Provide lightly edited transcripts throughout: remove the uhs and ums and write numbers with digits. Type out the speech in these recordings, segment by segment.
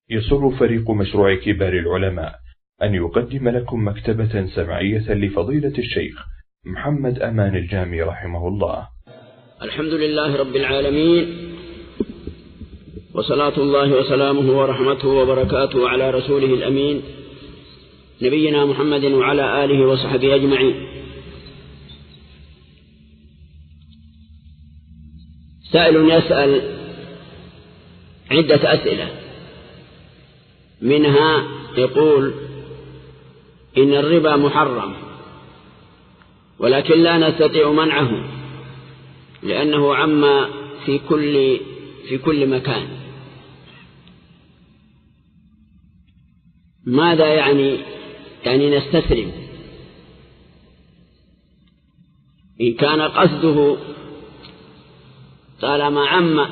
يسر فريق مشروع كبار العلماء أن يقدم لكم مكتبة سمعية لفضيلة الشيخ محمد أمان الجامي رحمه الله. الحمد لله رب العالمين، وصلاة الله وسلامه ورحمته وبركاته على رسوله الأمين نبينا محمد وعلى آله وصحبه أجمعين. سائل يسأل عدة أسئلة، منها يقول إن الربا محرم ولكن لا نستطيع منعه لأنه عم في كل مكان. ماذا يعني نستسلم؟ إن كان قصده طالما عم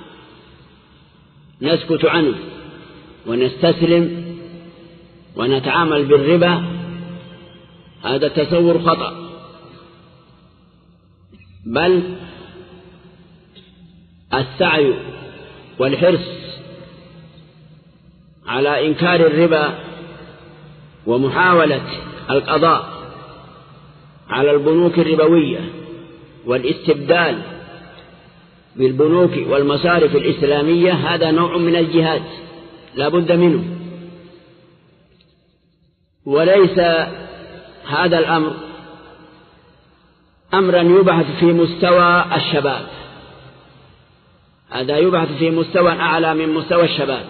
نسكت عنه ونستسلم ونتعامل بالربا، هذا تصور خطأ، بل السعي والحرص على إنكار الربا ومحاولة القضاء على البنوك الربوية والاستبدال بالبنوك والمصارف الإسلامية هذا نوع من الجهاد لا بد منه. وليس هذا الأمر أمرا يبحث في مستوى الشباب، هذا يبحث في مستوى أعلى من مستوى الشباب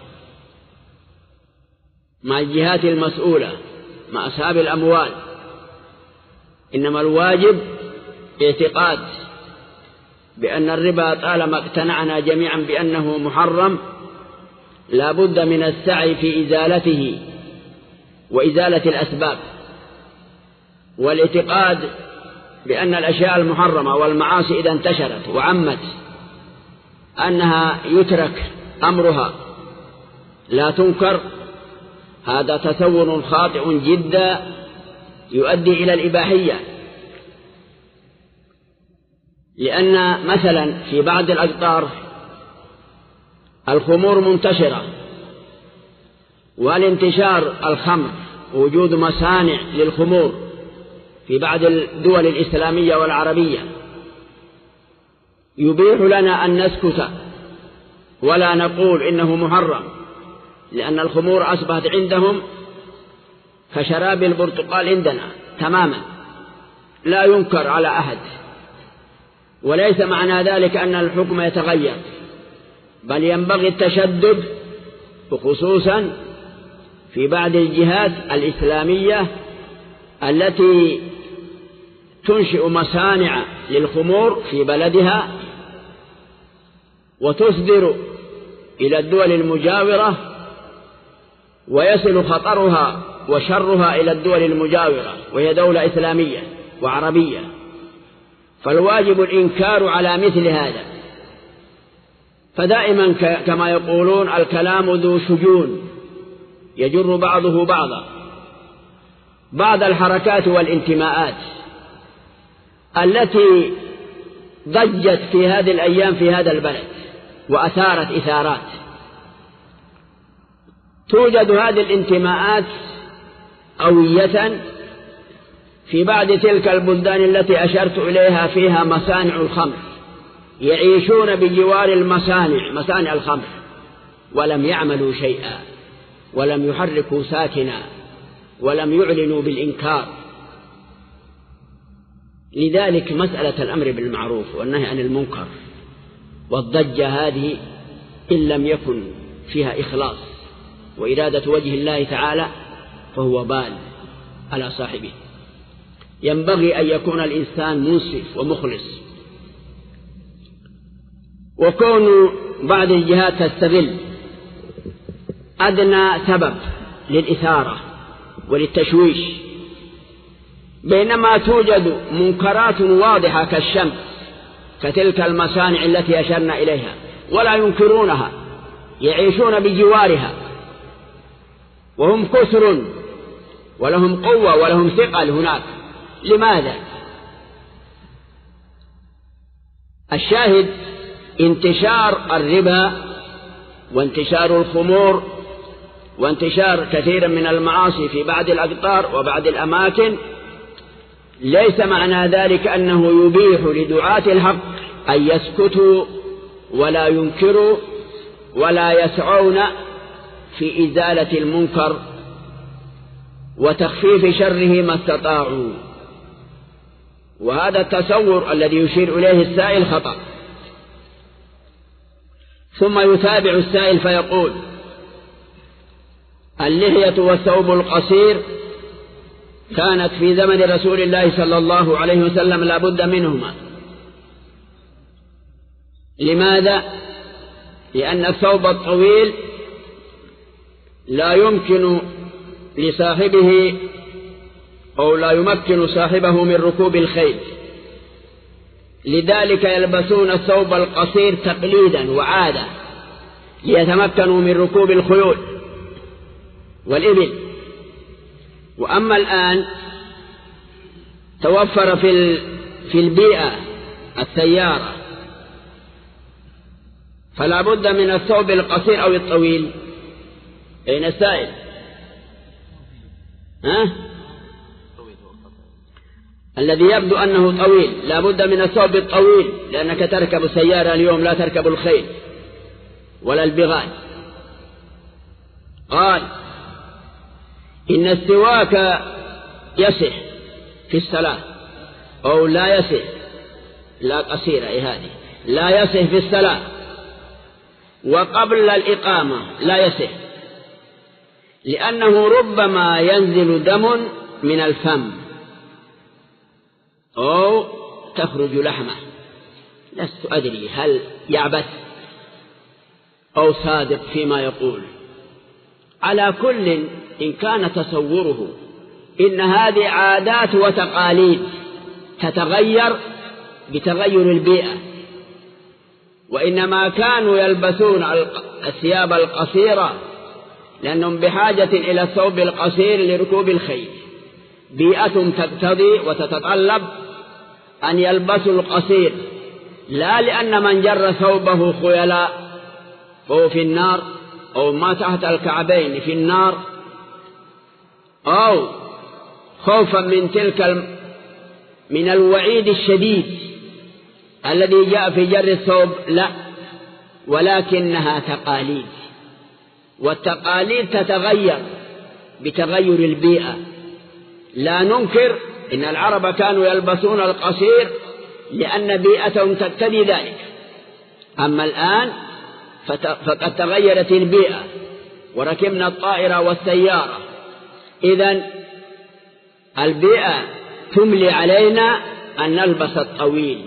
مع الجهات المسؤولة مع أصحاب الأموال. إنما الواجب اعتقاد بأن الربا طالما اقتنعنا جميعا بأنه محرم لا بد من السعي في إزالته وإزالة الأسباب، والاعتقاد بأن الأشياء المحرمة والمعاصي إذا انتشرت وعمت أنها يترك أمرها لا تنكر، هذا تصور خاطئ جدا يؤدي إلى الإباحية. لأن مثلا في بعض الأقطار الخمور منتشرة، والانتشار الخمر وجود مصانع للخمور في بعض الدول الإسلامية والعربية يبيح لنا أن نسكت ولا نقول إنه محرم، لأن الخمور أصبحت عندهم كشراب البرتقال عندنا تماما لا ينكر على أحد. وليس معنى ذلك أن الحكم يتغير، بل ينبغي التشدد، وخصوصا في بعض الجهات الإسلامية التي تنشئ مصانع للخمور في بلدها وتصدر إلى الدول المجاورة، ويصل خطرها وشرها إلى الدول المجاورة وهي دولة إسلامية وعربية. فالواجب الإنكار على مثل هذا. فدائما كما يقولون الكلام ذو شجون يجر بعضه بعضا. بعض الحركات والانتماءات التي ضجت في هذه الأيام في هذا البلد وأثارت إثارات، توجد هذه الانتماءات قوية في بعض تلك البلدان التي أشرت إليها فيها مصانع الخمر، يعيشون بجوار مصانع الخمر ولم يعملوا شيئا ولم يحركوا ساكنا ولم يعلنوا بالإنكار. لذلك مسألة الأمر بالمعروف والنهي عن المنكر والضجة هذه إن لم يكن فيها إخلاص وإرادة وجه الله تعالى فهو بال على صاحبه. ينبغي أن يكون الإنسان منصف ومخلص. وكون بعض الجهات تستغل أدنى سبب للإثارة وللتشويش، بينما توجد منكرات واضحة كالشمس كتلك المصانع التي أشرنا إليها ولا ينكرونها، يعيشون بجوارها وهم كثر ولهم قوة ولهم ثقل هناك. لماذا؟ الشاهد انتشار الربا وانتشار الخمور وانتشار كثير من المعاصي في بعض الأقطار وبعض الأماكن، ليس معنى ذلك أنه يبيح لدعاة الحق أن يسكتوا ولا ينكروا ولا يسعون في إزالة المنكر وتخفيف شره ما استطاعوا. وهذا التصور الذي يشير إليه السائل خطأ. ثم يتابع السائل فيقول: اللحية والثوب القصير كانت في زمن رسول الله صلى الله عليه وسلم لا بد منهما. لماذا؟ لأن الثوب الطويل لا يمكن لصاحبه أو لا يمكن صاحبه من ركوب الخيل، لذلك يلبسون الثوب القصير تقليدا وعادة ليتمكنوا من ركوب الخيول والإبل. وأما الآن توفر في البيئة السيارة، فلا بد من الثوب القصير أو الطويل. أين السائل؟ الذي يبدو أنه طويل، لا بد من الثوب الطويل، لأنك تركب السيارة اليوم لا تركب الخيل ولا البغال. قال: إن السواك يصح في الصلاة أو لا يصح، لا قصيرة هذه، لا يصح في الصلاة، وقبل الإقامة لا يصح، لأنه ربما ينزل دم من الفم أو تخرج لحمة. لست أدري هل يعبث أو صادق فيما يقول. على كل إن كان تصوره إن هذه عادات وتقاليد تتغير بتغير البيئة، وإنما كانوا يلبسون الثياب القصيرة لأنهم بحاجة إلى الثوب القصير لركوب الخيل. بيئتهم تقتضي وتتطلب أن يلبسوا القصير، لا لأن من جر ثوبه خيلاء فهو في النار، أو ما تحت الكعبين في النار، أو خوفا من الوعيد الشديد الذي جاء في جر الثوب، لا، ولكنها تقاليد، والتقاليد تتغير بتغير البيئة. لا ننكر إن العرب كانوا يلبسون القصير لأن بيئتهم تقتضي ذلك، أما الآن فقد تغيرت البيئة وركبنا الطائرة والسيارة، إذن البيئة تملي علينا أن نلبس الطويل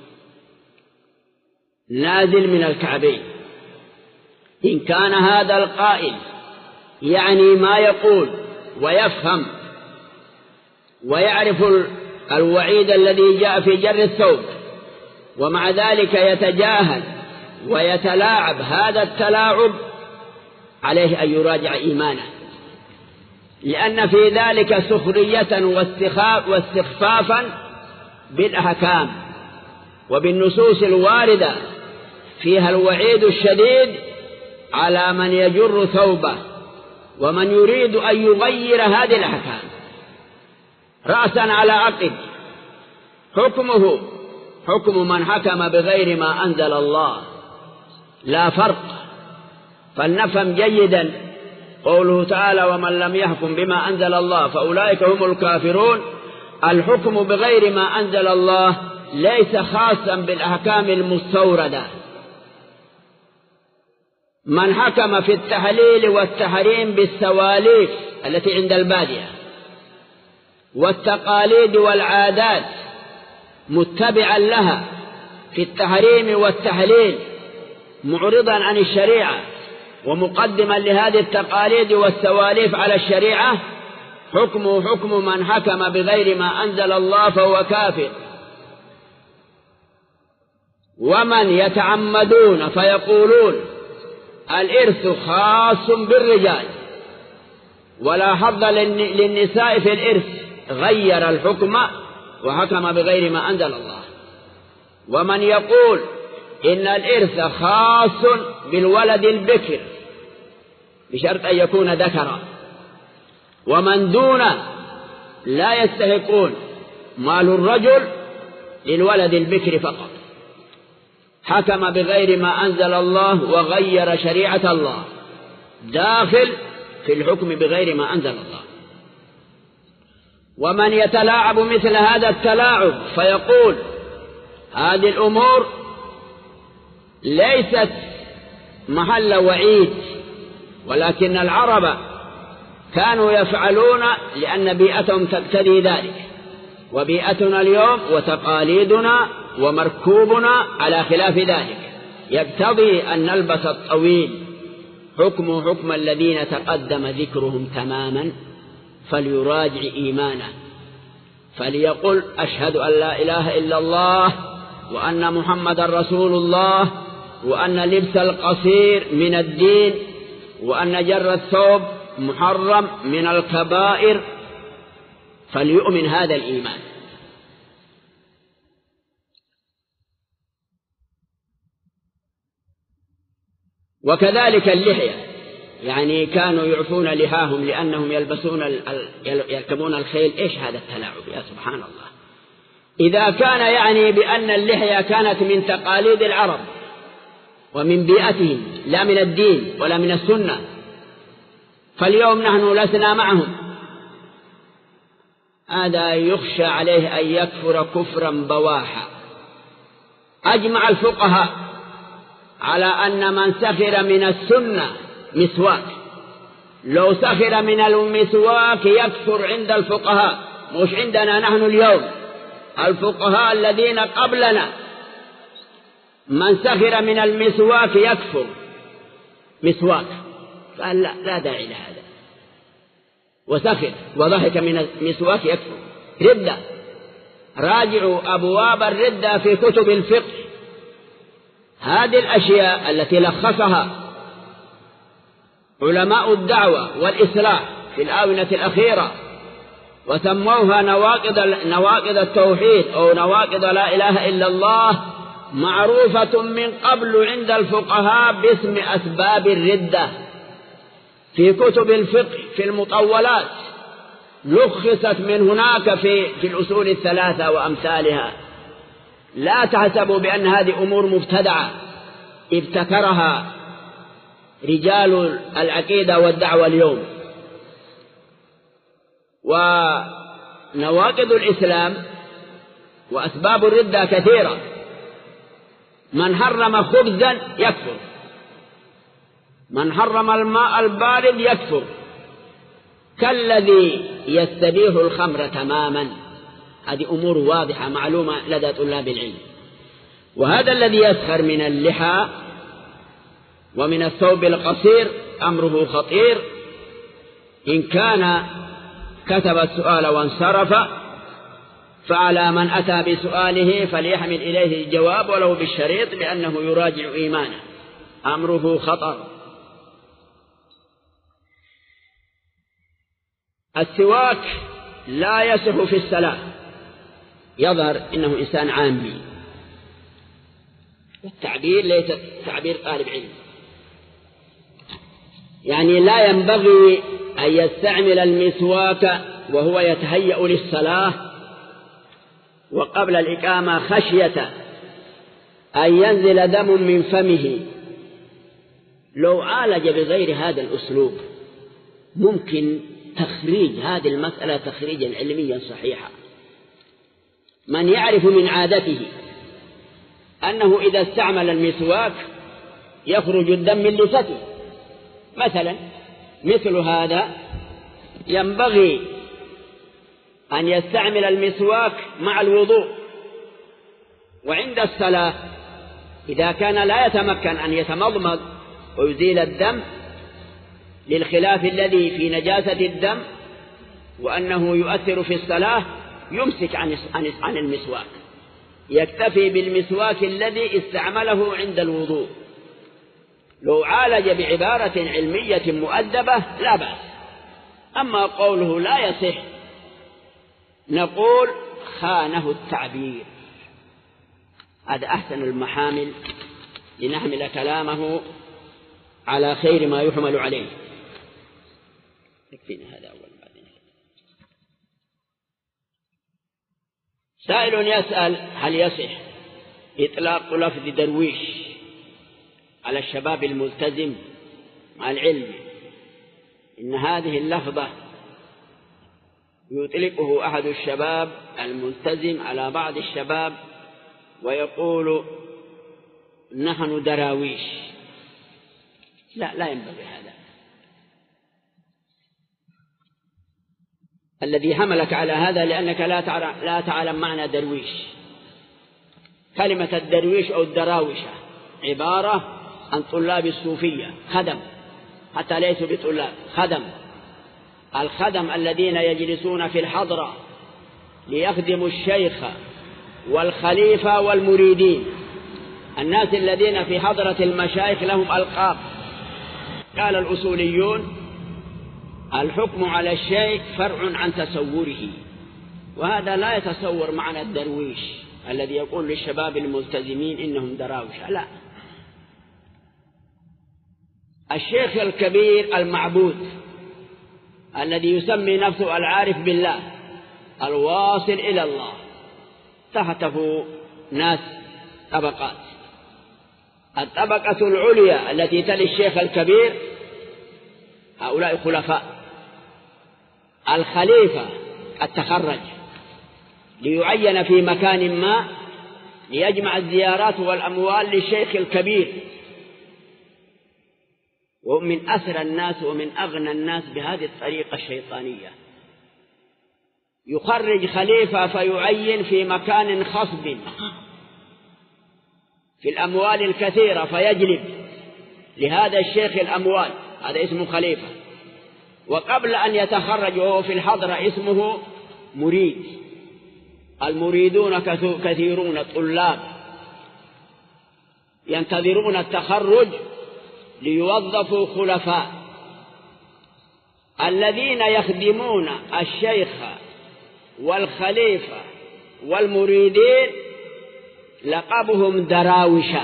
نازل من الكعبين. إن كان هذا القائل يعني ما يقول ويفهم ويعرف الوعيد الذي جاء في جر الثوب، ومع ذلك يتجاهل ويتلاعب هذا التلاعب، عليه أن يراجع إيمانه، لأن في ذلك سخرية واستخفافا بالأحكام وبالنصوص الواردة فيها الوعيد الشديد على من يجر ثوبه ومن يريد أن يغير هذه الأحكام رأسا على عقب. حكمه حكم من حكم بغير ما أنزل الله، لا فرق. فلنفهم جيدا قوله تعالى: ومن لم يحكم بما أنزل الله فأولئك هم الكافرون. الحكم بغير ما أنزل الله ليس خاصا بالأحكام المستوردة. من حكم في التحليل والتحريم بالسواليف التي عند البادية والتقاليد والعادات متبعا لها في التحريم والتحليل، معرضا عن الشريعة ومقدما لهذه التقاليد والسواليف على الشريعة، حكمه حكم من حكم بغير ما أنزل الله فهو كافر. ومن يتعمدون فيقولون الإرث خاص بالرجال ولا حظ للنساء في الإرث، غير الحكم وحكم بغير ما أنزل الله. ومن يقول إن الإرث خاص بالولد البكر بشرط أن يكون ذكرا، ومن دونه لا يستحقون، مال الرجل للولد البكر فقط. حكم بغير ما أنزل الله وغير شريعة الله، داخل في الحكم بغير ما أنزل الله. ومن يتلاعب مثل هذا التلاعب فيقول هذه الأمور ليست محل وعيد، ولكن العرب كانوا يفعلون لأن بيئتهم تقتضي ذلك، وبيئتنا اليوم وتقاليدنا ومركوبنا على خلاف ذلك، يقتضي أن نلبس الطويل. حكم الذين تقدم ذكرهم تماما، فليراجع إيمانه، فليقل أشهد أن لا إله إلا الله وأن محمد رسول الله، وأن لبس القصير من الدين، وأن جر الثوب محرم من الكبائر، فليؤمن هذا الإيمان. وكذلك اللحية، يعني كانوا يعفون لحاهم لأنهم يركبون الخيل. إيش هذا التلاعب يا سبحان الله؟ إذا كان يعني بأن اللحية كانت من تقاليد العرب ومن بيئتهم لا من الدين ولا من السنة، فاليوم نحن لسنا معهم، هذا يخشى عليه أن يكفر كفرا بواحا. أجمع الفقهاء على أن من سخر من السنة مسواك، لو سخر من المسواك يكفر عند الفقهاء، مش عندنا نحن اليوم، الفقهاء الذين قبلنا من سخر من المسواك يكفر مسواك، قال لا داعي لهذا، وسخر وضحك من المسواك يكفر. ردة، راجعوا أبواب الردة في كتب الفقه، هذه الأشياء التي لخصها علماء الدعوة والإصلاح في الآونة الأخيرة وسموها نواقض التوحيد أو نواقض لا إله إلا الله، معروفة من قبل عند الفقهاء باسم أسباب الردة في كتب الفقه في المطولات، لخصت من هناك في الأصول الثلاثة وأمثالها. لا تحسبوا بأن هذه أمور مبتدعة ابتكرها رجال العقيدة والدعوة اليوم. ونواقض الإسلام وأسباب الردة كثيرة. من حرم خبزا يكفر، من حرم الماء البارد يكفر، كالذي يستبيح الخمر تماما. هذه أمور واضحة معلومة لدى طلاب العلم. وهذا الذي يسخر من اللحى ومن الثوب القصير أمره خطير، إن كان كتب السؤال وانصرف فعلى من أتى بسؤاله فليحمل إليه الجواب ولو بالشريط، لأنه يراجع إيمانه، أمره خطر. السواك لا يصح في الصلاة، يظهر إنه إنسان عامي، والتعبير ليس تعبير طالب علم، يعني لا ينبغي أن يستعمل المسواك وهو يتهيأ للصلاة وقبل الإقامة خشية أن ينزل دم من فمه. لو عالج بغير هذا الأسلوب ممكن تخريج هذه المسألة تخريجا علميا صحيحا. من يعرف من عادته أنه إذا استعمل المسواك يخرج الدم من لثته مثلا، مثل هذا ينبغي أن يستعمل المسواك مع الوضوء وعند الصلاة إذا كان لا يتمكن أن يتمضمض ويزيل الدم للخلاف الذي في نجاسة الدم وأنه يؤثر في الصلاة، يمسك عن المسواك، يكتفي بالمسواك الذي استعمله عند الوضوء. لو عالج بعبارة علمية مؤدبة لا بأس. أما قوله لا يصح نقول خانه التعبير، هذا أحسن المحامل لنحمل كلامه على خير ما يحمل عليه. يكفينا هذا أول. بعدين سائل يسأل: هل يصح إطلاق لفظ درويش على الشباب الملتزم؟ مع العلم إن هذه اللفظة يطلقه أحد الشباب الملتزم على بعض الشباب ويقول: نحن دراويش. لا ينبغي هذا. الذي حملك على هذا لأنك لا تعلم معنى درويش. كلمة الدرويش أو الدراوشة عبارة عن طلاب الصوفية، خدم، حتى ليسوا بطلاب، خدم. الخدم الذين يجلسون في الحضرة ليخدموا الشيخ والخليفة والمريدين. الناس الذين في حضرة المشايخ لهم ألقاب. قال الأصوليون: الحكم على الشيء فرع عن تصوره، وهذا لا يتصور معنى الدرويش الذي يقول للشباب الملتزمين إنهم دراوشة. لا، الشيخ الكبير المعبود الذي يسمي نفسه العارف بالله الواصل إلى الله، تحته ناس طبقات. الطبقة العليا التي تلي الشيخ الكبير هؤلاء خلفاء. الخليفة قد تخرج ليعين في مكان ما ليجمع الزيارات والأموال للشيخ الكبير، ومن أسرى الناس ومن أغنى الناس بهذه الطريقة الشيطانية. يخرج خليفة فيعين في مكان خصب في الأموال الكثيرة، فيجلب لهذا الشيخ الأموال، هذا اسمه خليفة. وقبل أن يتخرج وهو في الحضرة اسمه مريد. المريدون كثيرون، الطلاب ينتظرون التخرج ليوظفوا خلفاء. الذين يخدمون الشيخ والخليفة والمريدين لقبهم دراوشة،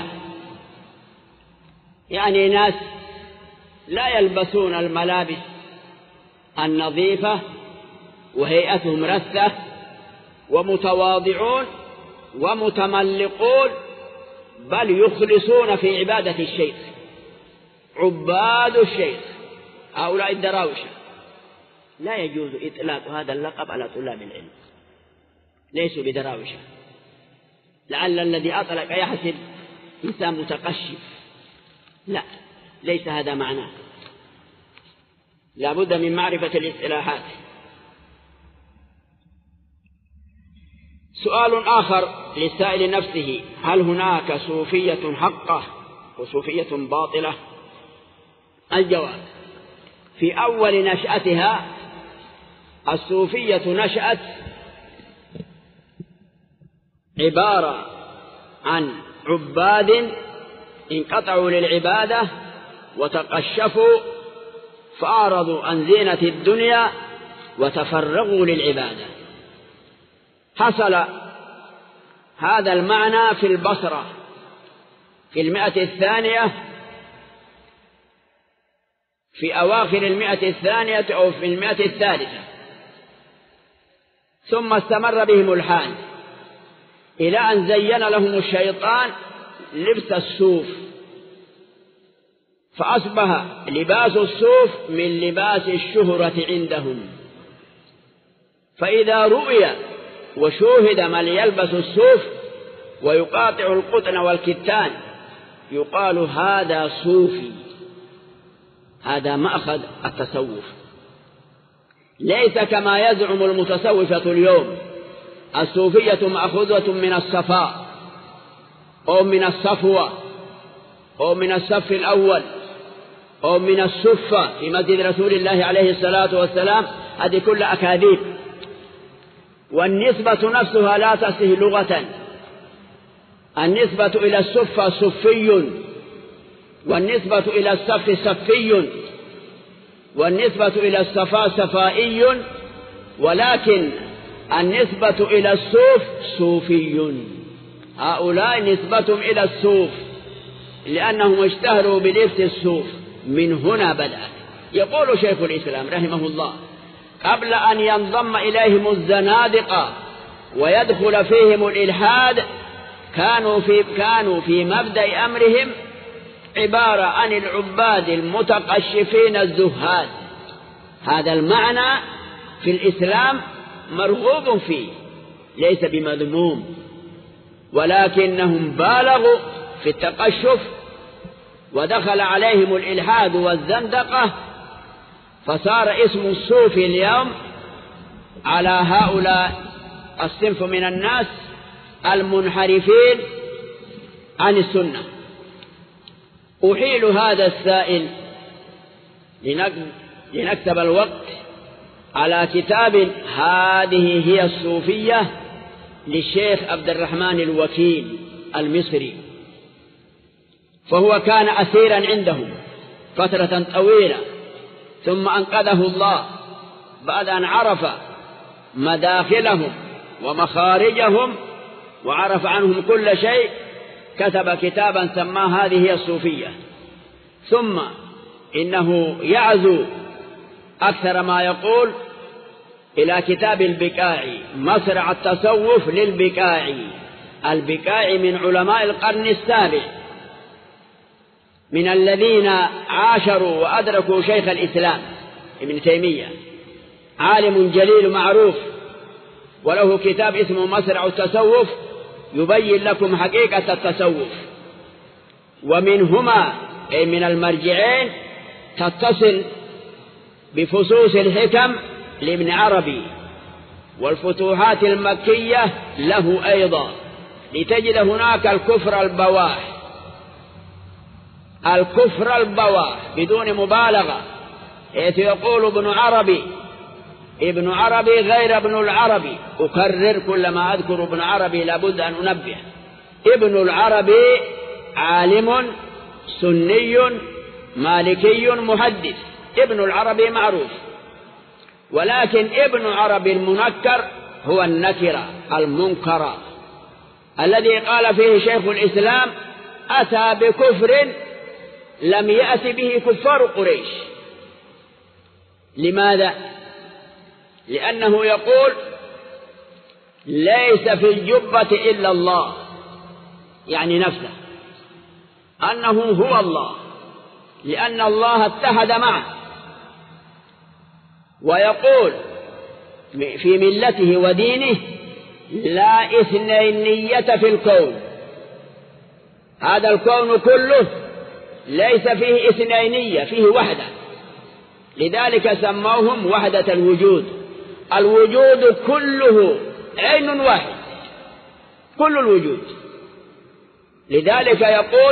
يعني ناس لا يلبسون الملابس النظيفة وهيئتهم رثة ومتواضعون ومتملقون، بل يخلصون في عبادة الشيخ، عباد الشيخ، هؤلاء الدراوشة. لا يجوز إطلاق هذا اللقب على طلاب العلم، ليسوا بدراوشة. لعل الذي أطلق يحسب إنسان متقشف. لا، ليس هذا معناه. لا بد من معرفة الاصطلاحات. سؤال آخر للسائل نفسه: هل هناك صوفية حقة وصوفية باطلة؟ الجواب: في أول نشأتها الصوفية نشأت عبارة عن عباد انقطعوا للعبادة وتقشفوا فأعرضوا عن زينة الدنيا وتفرغوا للعبادة. حصل هذا المعنى في البصرة في 100 في أواخر 100 أو في 100 ثم استمر بهم الحال إلى أن زين لهم الشيطان لبس الصوف، فأصبح لباس الصوف من لباس الشهرة عندهم. فإذا رؤي وشوهد من يلبس الصوف ويقاطع القطن والكتان يقال هذا صوفي. هذا مأخذ التصوف، ليس كما يزعم المتصوفة اليوم. الصوفية مأخوذة من الصفاء أو من الصفوة أو من الصف الأول أو من الصفة في مسجد رسول الله عليه الصلاة والسلام. هذه كل أكاذيب، والنسبة نفسها لا تصح لغة. النسبة إلى الصفة صفي، والنسبة إلى الصف صفي، والنسبة إلى الصفاء صفائي، ولكن النسبة إلى الصوف صوفي. هؤلاء نسبتهم إلى الصوف، لأنهم اشتهروا بلبس الصوف، من هنا بدأت. يقول شيخ الإسلام رحمه الله: قبل أن ينضم إليهم الزنادقة ويدخل فيهم الإلحاد كانوا في مبدأ أمرهم عبارة عن العباد المتقشفين الزهاد. هذا المعنى في الإسلام مرغوب فيه، ليس بمذموم، ولكنهم بالغوا في التقشف ودخل عليهم الإلحاد والزندقة، فصار اسم الصوفي اليوم على هؤلاء الصنف من الناس المنحرفين عن السنة. أحيل هذا السائل لنكتب الوقت على كتاب هذه هي الصوفية للشيخ عبد الرحمن الوكيل المصري، فهو كان أسيرا عندهم فترة طويلة، ثم أنقذه الله بعد أن عرف مداخلهم ومخارجهم وعرف عنهم كل شيء. كتب كتابا سماه هذه هي الصوفية. ثم إنه يعزو أكثر ما يقول إلى كتاب البكاعي، مصرع التصوف للبكاعي. البكاعي من علماء القرن السابع، من الذين عاشروا وأدركوا شيخ الإسلام ابن تيمية، عالم جليل معروف، وله كتاب اسمه مصرع التصوف يبين لكم حقيقة التصوف. ومنهما أي من المرجعين تتصل بفصوص الحكم لابن عربي، والفتوحات المكية له أيضا، لتجد هناك الكفر البواح، الكفر البواح بدون مبالغة، حيث يقول ابن عربي غير ابن العربي. أكرر كلما أذكر ابن عربي لابد أن أنبه. ابن العربي عالم سني مالكي محدث، ابن العربي معروف، ولكن ابن عربي المنكر هو النكرة المنكرة الذي قال فيه شيخ الإسلام: أتى بكفر لم يأت به كفار قريش. لماذا؟ لأنه يقول: ليس في الجبة إلا الله، يعني نفسه أنه هو الله، لأن الله اتحد معه. ويقول في ملته ودينه: لا اثنينية في الكون، هذا الكون كله ليس فيه اثنينية، فيه وحدة، لذلك سموهم وحدة الوجود. الوجود كله عين واحد، كل الوجود. لذلك يقول: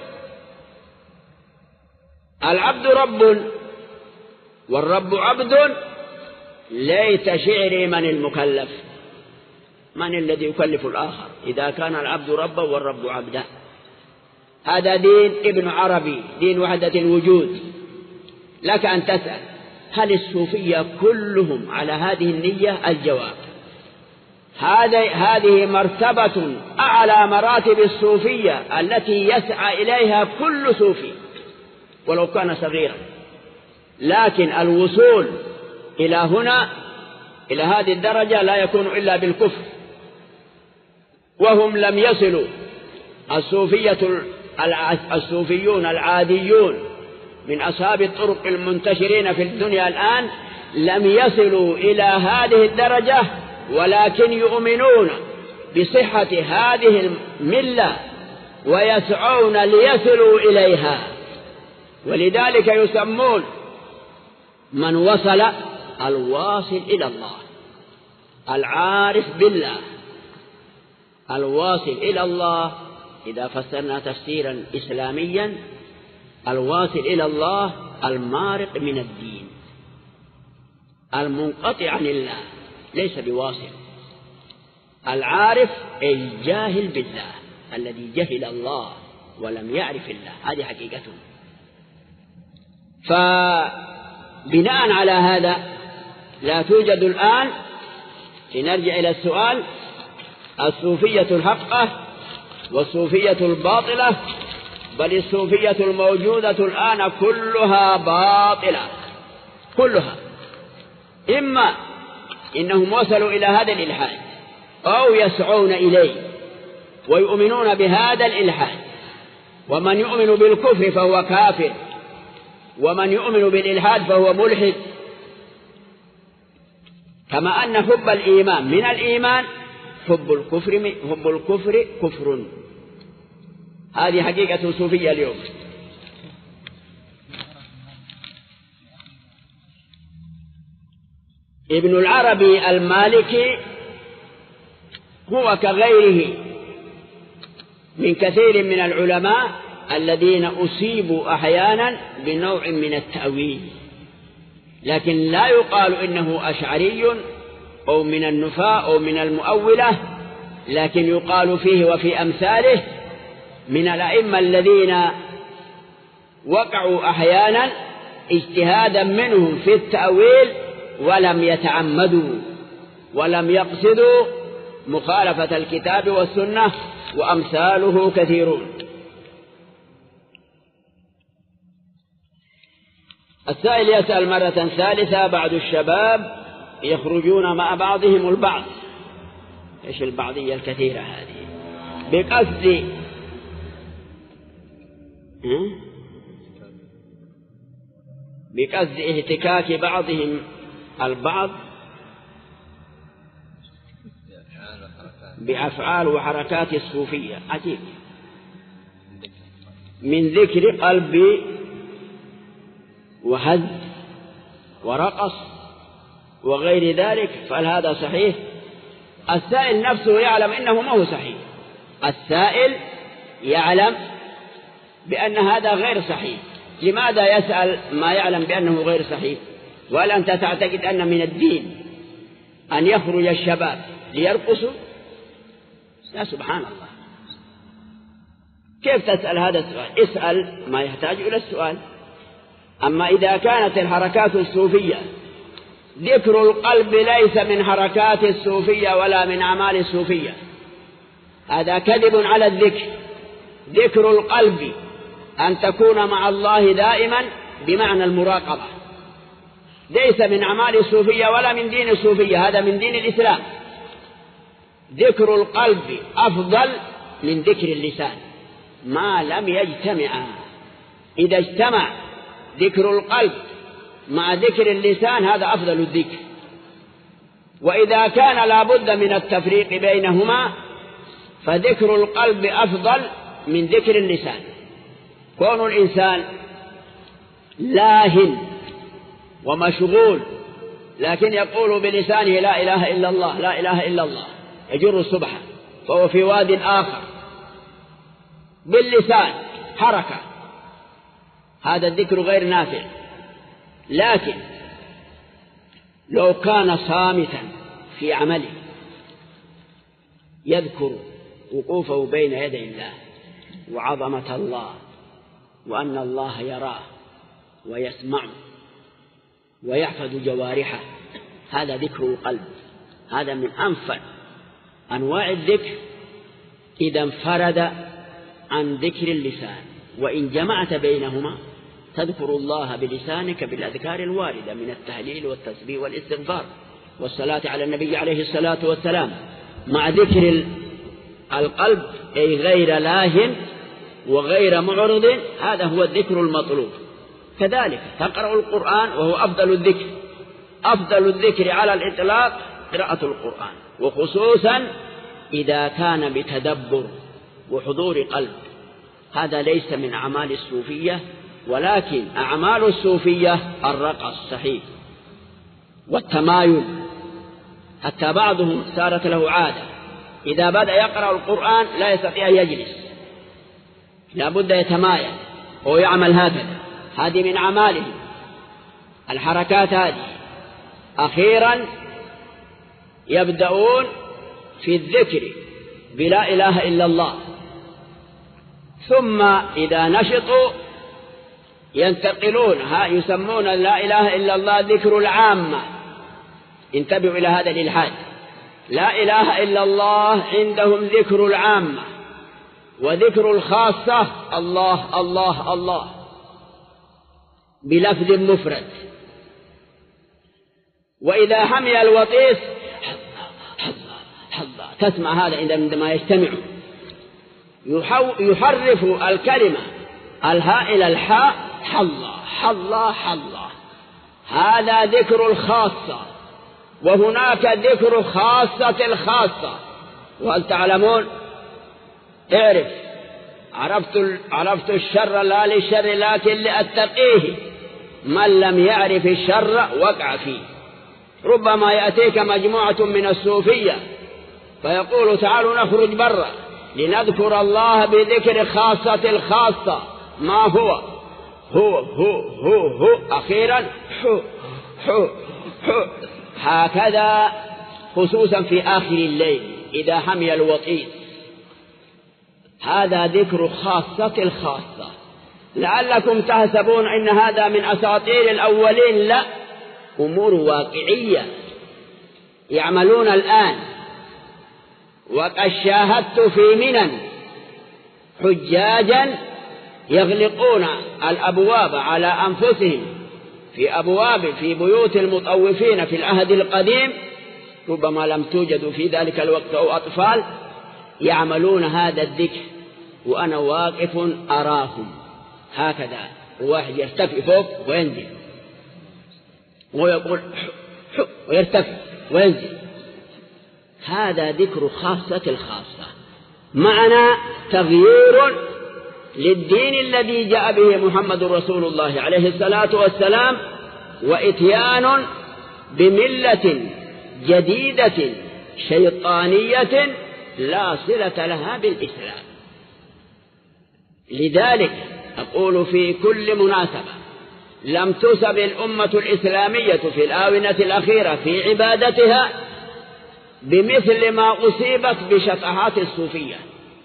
العبد رب والرب عبد، ليت شعري من المكلف، من الذي يكلف الآخر إذا كان العبد ربا والرب عبدا؟ هذا دين ابن عربي، دين وحدة الوجود. لك أن تسأل: هل الصوفية كلهم على هذه النية؟ الجواب: هذه مرتبة أعلى مراتب الصوفية التي يسعى إليها كل صوفي ولو كان صغيرا، لكن الوصول إلى هنا، إلى هذه الدرجة، لا يكون إلا بالكفر. وهم لم يصلوا، الصوفيون العاديون من أصحاب الطرق المنتشرين في الدنيا الآن لم يصلوا إلى هذه الدرجة، ولكن يؤمنون بصحة هذه الملة ويسعون ليصلوا إليها. ولذلك يسمون من وصل الواصل إلى الله، العارف بالله، الواصل إلى الله. إذا فسرنا تفسيرا إسلاميا: الواصل إلى الله المارق من الدين، المنقطع عن الله، ليس بواصل. العارف أي الجاهل بالله، الذي جهل الله ولم يعرف الله، هذه حقيقته. فبناء على هذا لا توجد الآن، لنرجع إلى السؤال، الصوفية الحقة والصوفية الباطلة بل الصوفية الموجودة الآن كلها باطلة، كلها. إما إنهم وصلوا إلى هذا الإلحاد أو يسعون إليه ويؤمنون بهذا الإلحاد. ومن يؤمن بالكفر فهو كافر، ومن يؤمن بالإلحاد فهو ملحد. كما أن حب الإيمان من الإيمان، حب الكفر كفر. هذه حقيقة صوفية اليوم. ابن العربي المالكي هو كغيره من كثير من العلماء الذين أصيبوا أحيانا بنوع من التأويل، لكن لا يقال إنه أشعري أو من النفاة أو من المؤولة، لكن يقال فيه وفي أمثاله من الأئمة الذين وقعوا أحيانا اجتهادا منهم في التأويل ولم يتعمدوا ولم يقصدوا مخالفة الكتاب والسنة، وأمثاله كثيرون. السائل يسأل مرة ثالثة: بعض الشباب يخرجون مع بعضهم البعض. إيش البعضية الكثيرة هذه؟ بقصد اهتكاك بعضهم البعض بأفعال وحركات الصوفية. عجيب. من ذكر قلب وهز ورقص وغير ذلك، فهل هذا صحيح؟ السائل نفسه يعلم إنه ما هو صحيح. السائل يعلم بأن هذا غير صحيح. لماذا يسأل ما يعلم بأنه غير صحيح؟ وهل أنت تعتقد أن من الدين أن يخرج الشباب ليرقصوا؟ يا سبحان الله، كيف تسأل هذا السؤال؟ اسأل ما يحتاج إلى السؤال. أما إذا كانت الحركات الصوفية، ذكر القلب ليس من حركات الصوفية ولا من أعمال الصوفية، هذا كذب على الذكر. ذكر القلب أن تكون مع الله دائما بمعنى المراقبة، ليس من أعمال الصوفية ولا من دين الصوفية، هذا من دين الإسلام. ذكر القلب أفضل من ذكر اللسان ما لم يجتمعا. إذا اجتمع ذكر القلب مع ذكر اللسان هذا أفضل الذكر. وإذا كان لا بد من التفريق بينهما فذكر القلب أفضل من ذكر اللسان. كون الإنسان لاهٍ ومشغول لكن يقول بلسانه لا إله إلا الله لا إله إلا الله، يجر السبحة، فهو في واد آخر. باللسان حركة، هذا الذكر غير نافع. لكن لو كان صامتا في عمله يذكر وقوفه بين يدي الله وعظمة الله وأن الله يراه ويسمعه ويحفظ جوارحه، هذا ذكر القلب. هذا من أنفع أنواع الذكر إذا انفرد عن ذكر اللسان. وإن جمعت بينهما تذكر الله بلسانك بالأذكار الواردة من التهليل والتسبيح والاستغفار والصلاة على النبي عليه الصلاة والسلام مع ذكر القلب، أي غير لاه وغير معرض، هذا هو الذكر المطلوب. كذلك تقرأ القرآن وهو أفضل الذكر. أفضل الذكر على الإطلاق قراءة القرآن، وخصوصا إذا كان بتدبر وحضور قلب. هذا ليس من أعمال الصوفية، ولكن أعمال الصوفية الرقص صحيح والتمايل. حتى بعضهم صارت له عادة إذا بدأ يقرأ القرآن لا يستطيع أن يجلس، لا بد يتمايل ويعمل هكذا. هذه من أعماله الحركات هذه. أخيرا يبدأون في الذكر بلا إله إلا الله، ثم إذا نشطوا ينتقلون يسمون لا إله إلا الله ذكر العامة. انتبهوا إلى هذا الإلحاد. لا إله إلا الله عندهم ذكر العامة، وذكر الخاصة الله الله الله بلفظ مفرد. وإذا حمي الوطيس تسمع هذا عندما يجتمعوا يحرف الكلمة الهاء إلى الحاء حظا حظا حظا. هذا ذكر الخاصة، وهناك ذكر خاصة الخاصة. وهل تعلمون؟ عرفت الشر لا للشر لكن لأتقيه. من لم يعرف الشر وقع فيه. ربما يأتيك مجموعة من الصوفية فيقول تعالوا نخرج برا لنذكر الله بذكر خاصة الخاصة. ما هو أخيرا هكذا، خصوصا في آخر الليل إذا حمي الوطيس. هذا ذكر خاصة الخاصة. لعلكم تحسبون إن هذا من أساطير الأولين، لا، أمور واقعية يعملون الآن. وقد شاهدت في منن حجاجا يغلقون الأبواب على أنفسهم في بيوت المطوفين في العهد القديم، ربما لم توجدوا في ذلك الوقت أو أطفال، يعملون هذا الذكر وأنا واقف أراهم هكذا. واحد يرتفع فوق وينزل ويقول ويرتفع وينزل. هذا ذكر خاصة الخاصة، معنى تغيير للدين الذي جاء به محمد رسول الله عليه الصلاة والسلام، وإتيان بملة جديدة شيطانية لا صلة لها بالإسلام. لذلك أقول في كل مناسبة لم تسب الأمة الإسلامية في الآونة الأخيرة في عبادتها بمثل ما أصيبت بشطحات الصوفية.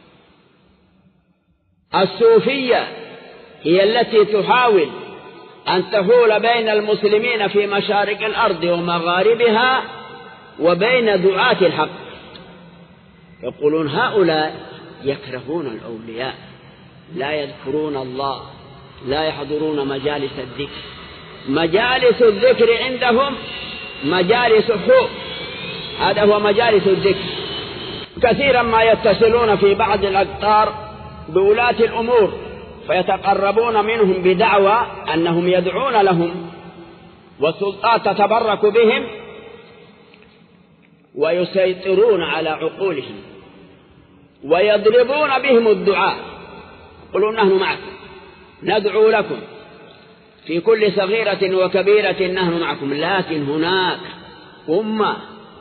الصوفية هي التي تحاول أن تحول بين المسلمين في مشارق الأرض ومغاربها وبين دعاة الحق. يقولون هؤلاء يكرهون الأولياء، لا يذكرون الله، لا يحضرون مجالس الذكر. مجالس الذكر عندهم مجالس حب، هذا هو مجالس الذكر. كثيرا ما يتصلون في بعض الأقطار بولاة الأمور فيتقربون منهم بدعوى أنهم يدعون لهم، والسلطات تتبرك بهم ويسيطرون على عقولهم ويضربون بهم الدعاء. يقولون نحن معكم، ندعو لكم في كل صغيرة وكبيرة، نحن معكم. لكن هناك أمة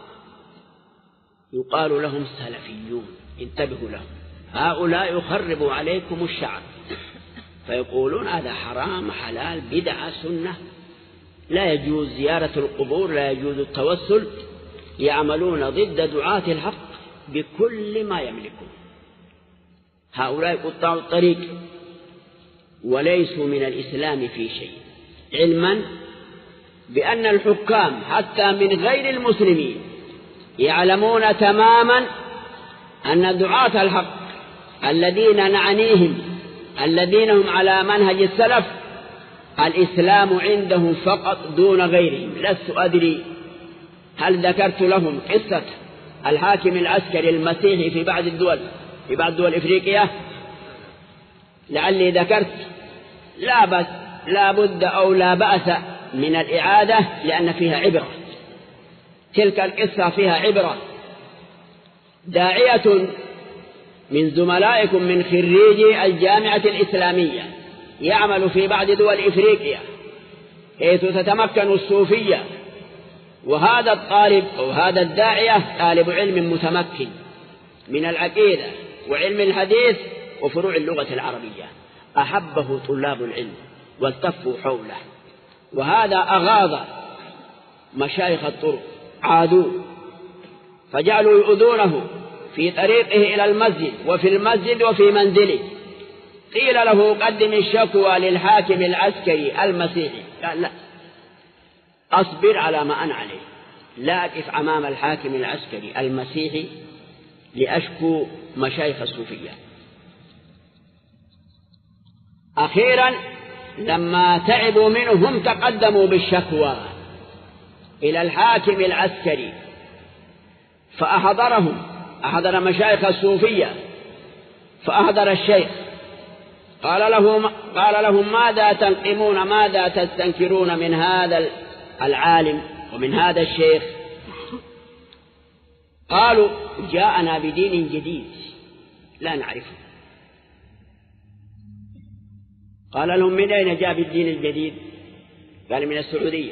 يقال لهم سلفيون، انتبهوا لهم، هؤلاء يخربوا عليكم الشعب. فيقولون هذا حرام حلال بدعة سنة، لا يجوز زيارة القبور، لا يجوز التوسل. يعملون ضد دعاة الحق بكل ما يملكون. هؤلاء قطاع الطريق وليسوا من الإسلام في شيء، علما بأن الحكام حتى من غير المسلمين يعلمون تماما أن دعاة الحق الذين نعنيهم الذين هم على منهج السلف الإسلام عندهم فقط دون غيرهم. لست أدري هل ذكرت لهم قصة الحاكم العسكري المسيحي في بعض دول إفريقيا؟ لعلي ذكرت. لا بد أو لا بأس من الإعادة لأن فيها عبرة. تلك القصة فيها عبرة. داعية من زملائكم من خريجي الجامعة الإسلامية يعمل في بعض دول إفريقيا حيث تتمكن الصوفية، وهذا الطالب أو هذا الداعية طالب علم متمكن من العقيدة وعلم الحديث وفروع اللغة العربية، أحبه طلاب العلم والتفوا حوله، وهذا أغاظ مشايخ الطرق عادوه فجعلوا يؤذونه في طريقه إلى المسجد وفي المسجد وفي منزله. قيل له قدم الشكوى للحاكم العسكري المسيحي، قال لا، أصبر على ما أنا عليه، لا أقف أمام الحاكم العسكري المسيحي لأشكو مشايخ الصوفية. أخيرا لما تعبوا منه هم تقدموا بالشكوى إلى الحاكم العسكري، فأحضرهم، أحضر مشايخ الصوفية، فأحضر الشيخ قال لهم ماذا تنقمون، ماذا تستنكرون من هذا العالم ومن هذا الشيخ؟ قالوا جاءنا بدين جديد لا نعرفه. قال لهم من أين جاء بالدين الجديد؟ قال من السعودية.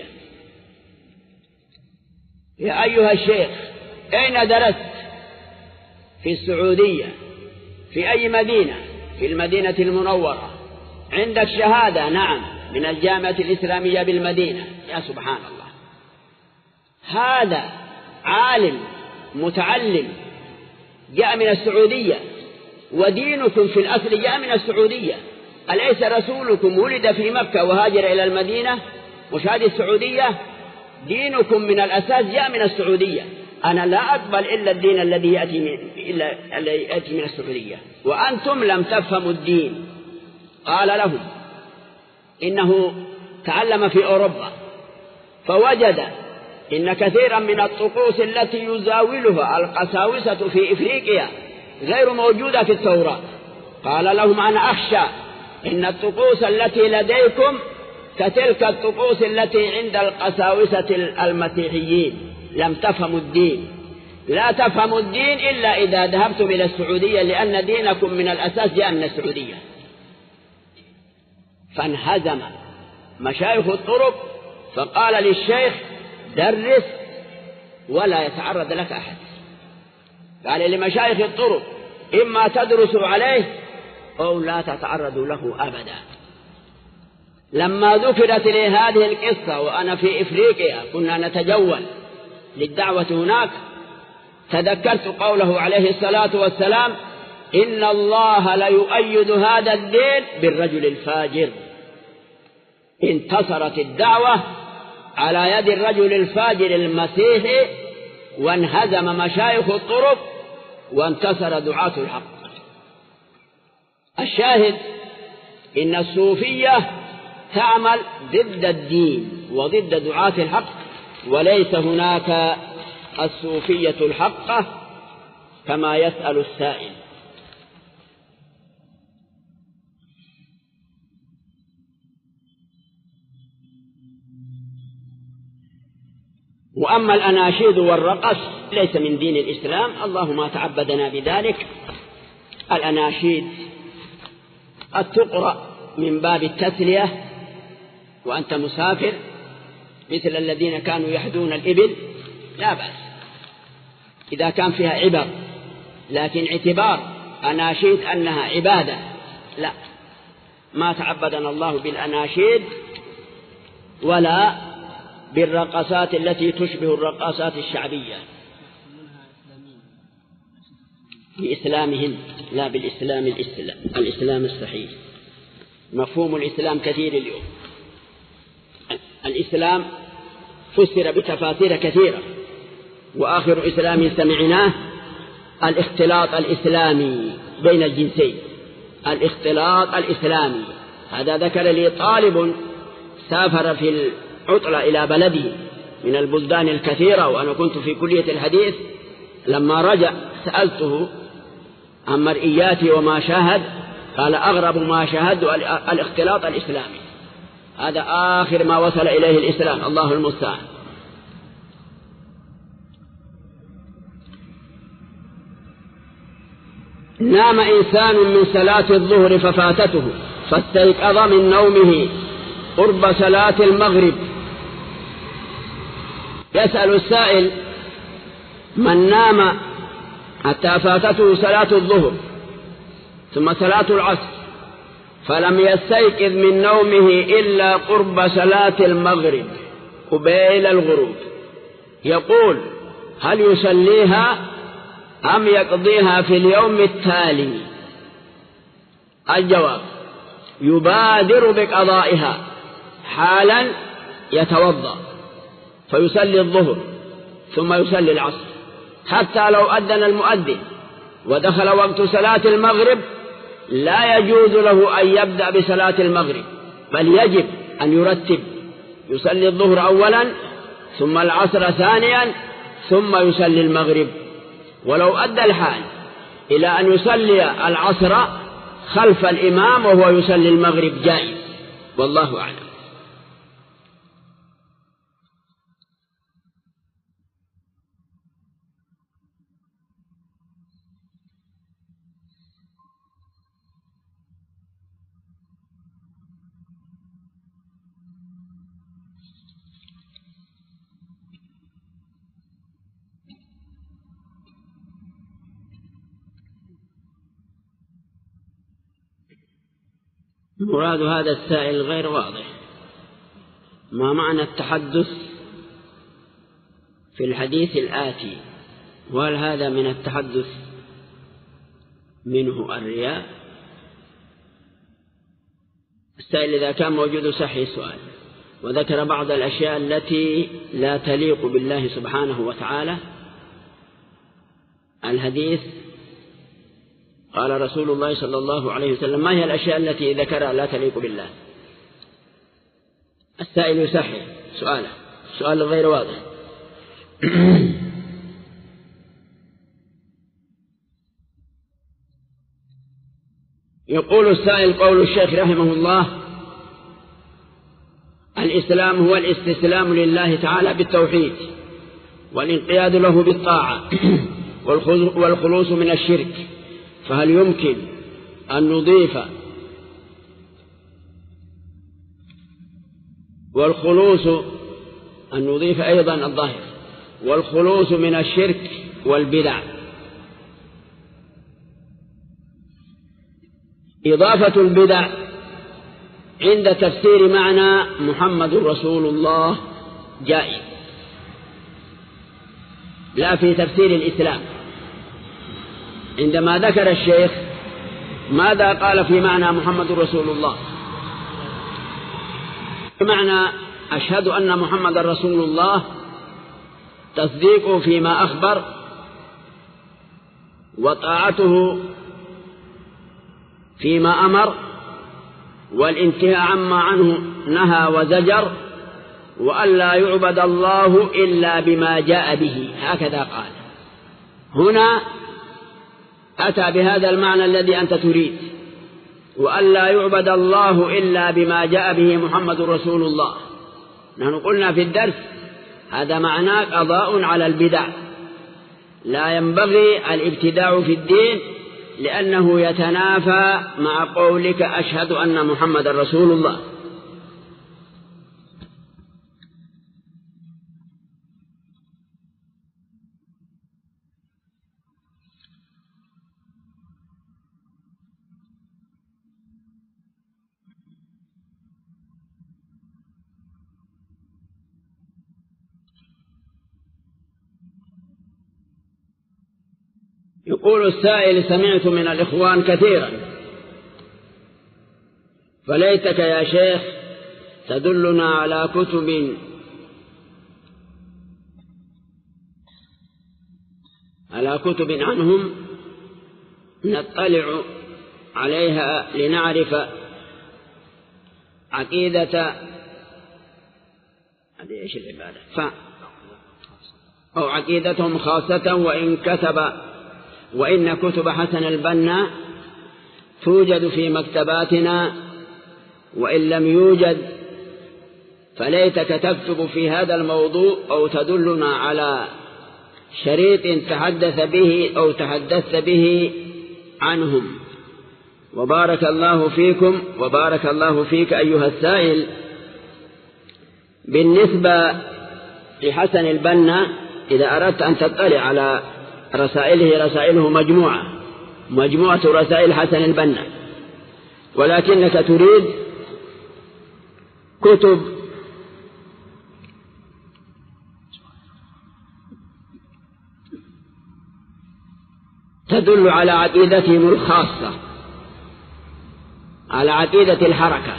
يا أيها الشيخ أين درست؟ في السعودية. في أي مدينة؟ في المدينة المنورة. عندك شهادة؟ نعم، من الجامعة الإسلامية بالمدينة. يا سبحان الله، هذا عالم متعلم جاء من السعودية، ودينكم في الأصل جاء من السعودية. أليس رسولكم ولد في مكة وهاجر إلى المدينة؟ مش هذه السعودية؟ دينكم من الأساس جاء من السعودية. أنا لا أقبل إلا الدين الذي يأتي من السعودية، وأنتم لم تفهموا الدين. قال لهم إنه تعلم في أوروبا فوجد إن كثيرا من الطقوس التي يزاولها القساوسة في إفريقيا غير موجودة في التوراة. قال لهم أنا أخشى إن الطقوس التي لديكم كتلك الطقوس التي عند القساوسة المسيحيين. لم تفهموا الدين. لا تفهموا الدين إلا إذا ذهبتم إلى السعودية، لأن دينكم من الأساس جاء من السعودية. فانهزم مشايخ الطرق، فقال للشيخ درس ولا يتعرض لك أحد. قال لمشايخ الطرق إما تدرسوا عليه أو لا تتعرضوا له أبدا. لما ذكرت لي هذه القصة وأنا في إفريقيا كنا نتجول للدعوة هناك، تذكرت قوله عليه الصلاة والسلام إن الله ليؤيد هذا الدين بالرجل الفاجر. انتصرت الدعوة على يد الرجل الفاجر المسيحي، وانهزم مشايخ الطرق، وانتصر دعاة الحق. الشاهد إن الصوفية تعمل ضد الدين وضد دعاة الحق، وليس هناك الصوفية الحقة كما يسأل السائل. وأما الأناشيد والرقص ليس من دين الإسلام، الله ما تعبدنا بذلك. الأناشيد قد تقرأ من باب التسلية وأنت مسافر، مثل الذين كانوا يحدون الإبل، لا بأس إذا كان فيها عبر، لكن اعتبار أناشيد أنها عبادة لا، ما تعبدنا الله بالأناشيد ولا بالرقصات التي تشبه الرقصات الشعبية بإسلامهم، لا بالإسلام الإسلام الصحيح. مفهوم الإسلام كثير اليوم. الإسلام فسر بتفاسير كثيرة، وآخر إسلام سمعناه الاختلاط الإسلامي بين الجنسين. الاختلاط الإسلامي هذا ذكر لي طالب سافر في العطلة إلى بلده من البلدان الكثيرة، وأنا كنت في كلية الحديث. لما رجع سألته عن مرئياتي وما شاهد، قال أغرب ما شاهد الاختلاط الإسلامي. هذا آخر ما وصل إليه الإسلام، الله المستعان. نام إنسان من صلاة الظهر ففاتته، فاستيقظ من نومه قرب صلاة المغرب. يسأل السائل: من نام حتى فاتته صلاة الظهر ثم صلاة العصر فلم يستيقظ من نومه إلا قرب صلاة المغرب قبيل الغروب، يقول: هل يصليها أم يقضيها في اليوم التالي؟ الجواب: يبادر بقضائها حالا، يتوضأ فيصلي الظهر ثم يصلي العصر، حتى لو أذن المؤذن ودخل وقت صلاة المغرب لا يجوز له أن يبدأ بصلاة المغرب، بل يجب أن يرتب، يصلي الظهر أولا ثم العصر ثانيا ثم يصلي المغرب. ولو أدى الحال إلى أن يصلي العصر خلف الإمام وهو يصلي المغرب جائز، والله أعلم. مراد هذا السائل غير واضح. ما معنى التحدث في الحديث الآتي؟ وهل هذا من التحدث منه الرياء؟ السائل إذا كان موجود صحيح السؤال، وذكر بعض الأشياء التي لا تليق بالله سبحانه وتعالى. الحديث قال رسول الله صلى الله عليه وسلم: ما هي الأشياء التي ذكرها لا تليق بالله؟ السائل يصحح سؤاله، سؤال غير واضح. يقول السائل: قول الشيخ رحمه الله: الإسلام هو الاستسلام لله تعالى بالتوحيد والانقياد له بالطاعة والخلوص من الشرك، فهل يمكن أن نضيف أيضا الظاهر والخلوص من الشرك والبدع؟ إضافة البدع عند تفسير معنى محمد رسول الله جائز، لا في تفسير الإسلام. عندما ذكر الشيخ ماذا قال في معنى محمد رسول الله؟ بمعنى أشهد أن محمد رسول الله تصديقه فيما أخبر، وطاعته فيما أمر، والانتهاء عما عنه نهى وزجر، وأن لا يعبد الله إلا بما جاء به، هكذا قال. هنا أتى بهذا المعنى الذي أنت تريد، وأن لا يعبد الله إلا بما جاء به محمد رسول الله. نحن قلنا في الدرس هذا معناه قضاء على البدع، لا ينبغي الابتداع في الدين، لأنه يتنافى مع قولك أشهد أن محمد رسول الله. يقول السائل: سمعت من الإخوان كثيرا، فليتك يا شيخ تدلنا على كتب عنهم نطلع عليها لنعرف عقيدة أو عقيدتهم خاصة، وإن كتب حسن البنا توجد في مكتباتنا، وإن لم يوجد فليتك تكتب في هذا الموضوع أو تدلنا على شريط تحدثت به عنهم. وبارك الله فيكم وبارك الله فيك أيها السائل. بالنسبة لحسن البنا، إذا أردت أن تطلع على رسائله مجموعة رسائل حسن البنا، ولكنك تريد كتب تدل على عقيدتهم الخاصة، على عقيدة الحركة.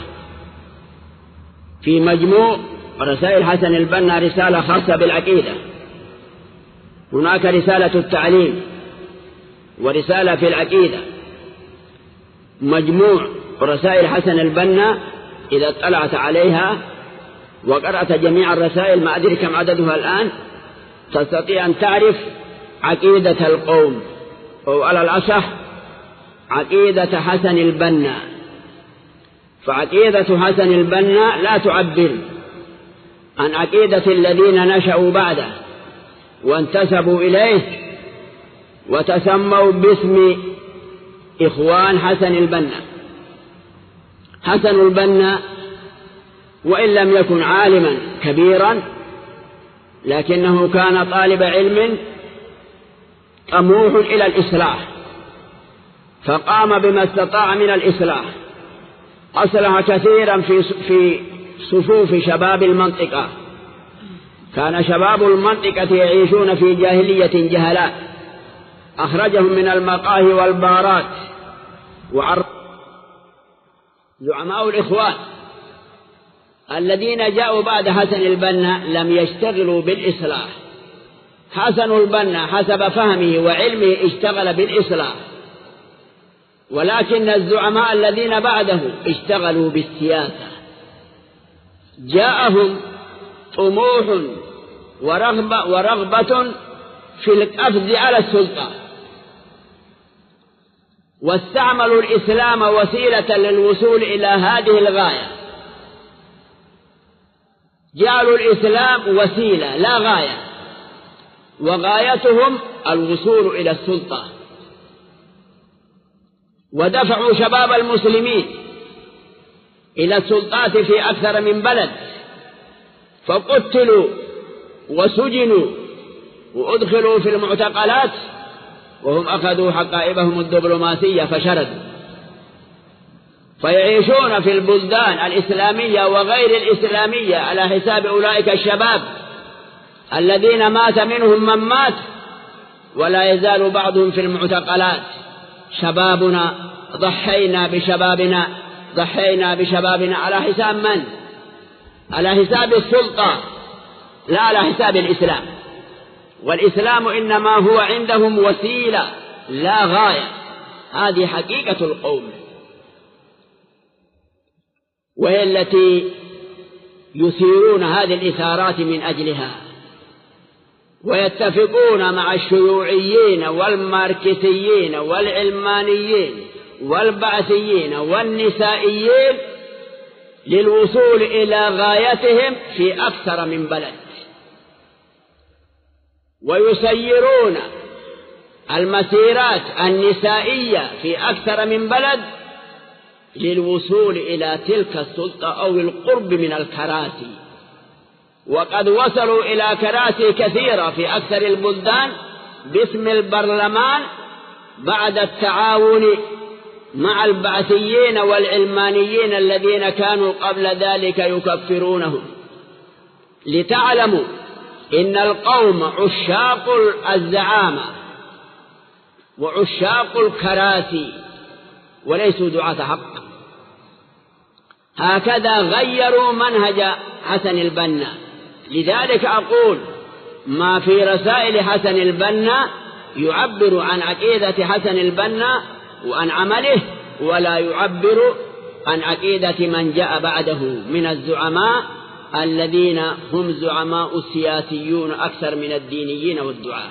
في مجموع رسائل حسن البنا رسالة خاصة بالعقيدة، هناك رسالة التعليم ورسالة في العقيدة، مجموع رسائل حسن البنا إذا اطلعت عليها وقرأت جميع الرسائل ما أدري كم عددها الآن تستطيع أن تعرف عقيدة القوم، أو على الأصح عقيدة حسن البنا. فعقيدة حسن البنا لا تعبر عن عقيدة الذين نشأوا بعده وانتسبوا إليه وتسموا باسم إخوان حسن البنا. حسن البنا وإن لم يكن عالما كبيرا لكنه كان طالب علم طموح إلى الإصلاح، فقام بما استطاع من الإصلاح، أصلح كثيرا في صفوف شباب المنطقة. كان شباب المنطقة يعيشون في جاهلية جهلاء، أخرجهم من المقاهي والبارات. زعماء الإخوان الذين جاءوا بعد حسن البنا لم يشتغلوا بالإصلاح. حسن البنا حسب فهمه وعلمه اشتغل بالإصلاح، ولكن الزعماء الذين بعده اشتغلوا بالسياسة. جاءهم طموح ورغبة في القفز على السلطة، واستعملوا الإسلام وسيلة للوصول إلى هذه الغاية. جعلوا الإسلام وسيلة لا غاية، وغايتهم الوصول إلى السلطة. ودفعوا شباب المسلمين إلى السلطات في أكثر من بلد، فقتلوا وسجنوا وأدخلوا في المعتقلات وهم أخذوا حقائبهم الدبلوماسية فشردوا، فيعيشون في البلدان الإسلامية وغير الإسلامية على حساب أولئك الشباب الذين مات منهم من مات، ولا يزال بعضهم في المعتقلات. شبابنا ضحينا بشبابنا على حساب من؟ على حساب السلطة، لا على حساب الإسلام. والإسلام إنما هو عندهم وسيلة لا غاية. هذه حقيقة القوم، وهي التي يثيرون هذه الإثارات من أجلها، ويتفقون مع الشيوعيين والماركسيين والعلمانيين والبعثيين والنسائيين للوصول إلى غايتهم في أكثر من بلد، ويسيرون المسيرات النسائية في أكثر من بلد للوصول إلى تلك السلطة أو القرب من الكراسي. وقد وصلوا إلى كراسي كثيرة في أكثر البلدان باسم البرلمان بعد التعاون مع البعثيين والعلمانيين الذين كانوا قبل ذلك يكفرونهم. لتعلموا إن القوم عشاق الزعامة وعشاق الكراسي وليسوا دعاة حق. هكذا غيروا منهج حسن البنا. لذلك أقول ما في رسائل حسن البنا يعبر عن عقيدة حسن البنا وعن عمله، ولا يعبر عن عقيدة من جاء بعده من الزعماء الذين هم زعماء السياسيون أكثر من الدينيين والدعاة.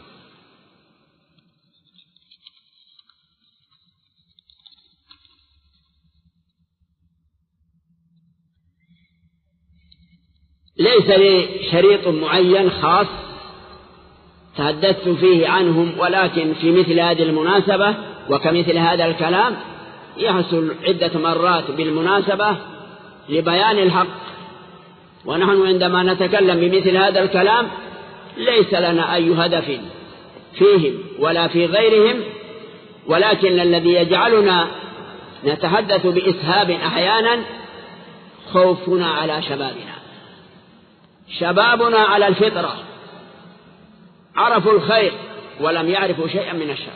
ليس لي شريط معين خاص تحدثت فيه عنهم، ولكن في مثل هذه المناسبة وكمثل هذا الكلام يحصل عدة مرات بالمناسبة لبيان الحق. ونحن عندما نتكلم بمثل هذا الكلام ليس لنا أي هدف فيهم ولا في غيرهم، ولكن الذي يجعلنا نتحدث بإسهاب أحيانا خوفنا على شبابنا. شبابنا على الفطرة، عرفوا الخير ولم يعرفوا شيئا من الشر،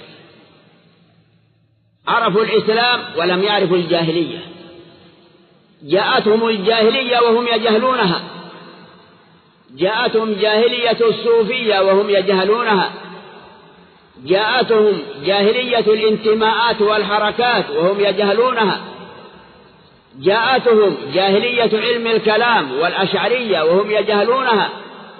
عرفوا الإسلام ولم يعرفوا الجاهلية. جاءتهم الجاهلية وهم يجهلونها، جاءتهم جاهلية الصوفية وهم يجهلونها، جاءتهم جاهلية الانتماءات والحركات وهم يجهلونها، جاءتهم جاهلية علم الكلام والأشعرية وهم يجهلونها.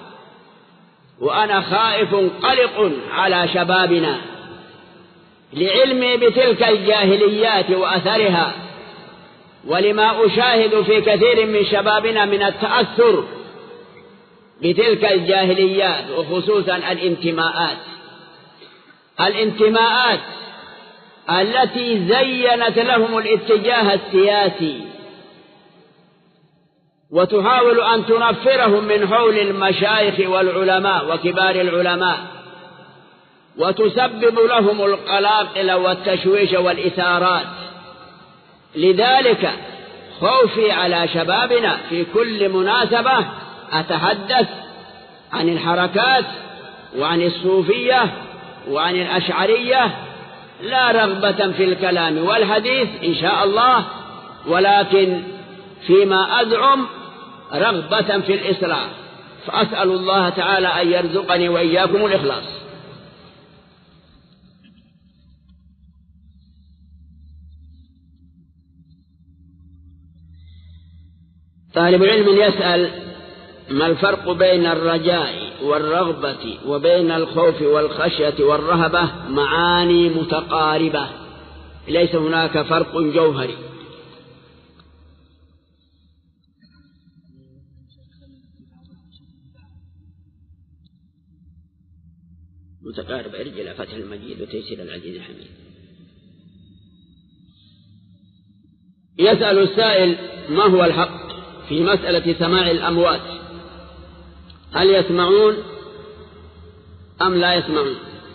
وأنا خائف قلق على شبابنا لعلمي بتلك الجاهليات وأثرها، ولما أشاهد في كثير من شبابنا من التأثر بتلك الجاهليات، وخصوصا الانتماءات التي زينت لهم الاتجاه السياسي وتحاول أن تنفرهم من حول المشايخ والعلماء وكبار العلماء، وتسبب لهم القلاقل والتشويش والإثارات. لذلك خوفي على شبابنا في كل مناسبة أتحدث عن الحركات وعن الصوفية وعن الأشعرية، لا رغبة في الكلام والحديث إن شاء الله، ولكن فيما أزعم رغبة في الإصلاح. فأسأل الله تعالى أن يرزقني وإياكم الإخلاص. طالب علم يسأل: ما الفرق بين الرجاء والرغبة وبين الخوف والخشية والرهبة؟ معاني متقاربة، ليس هناك فرق جوهري. متقارب، ارجع إلى فتح المجيد وتيسير العزيز الحميد. يسأل السائل: ما هو الحق في مسألة سماع الأموات؟ هل يسمعون أم لا يسمعون؟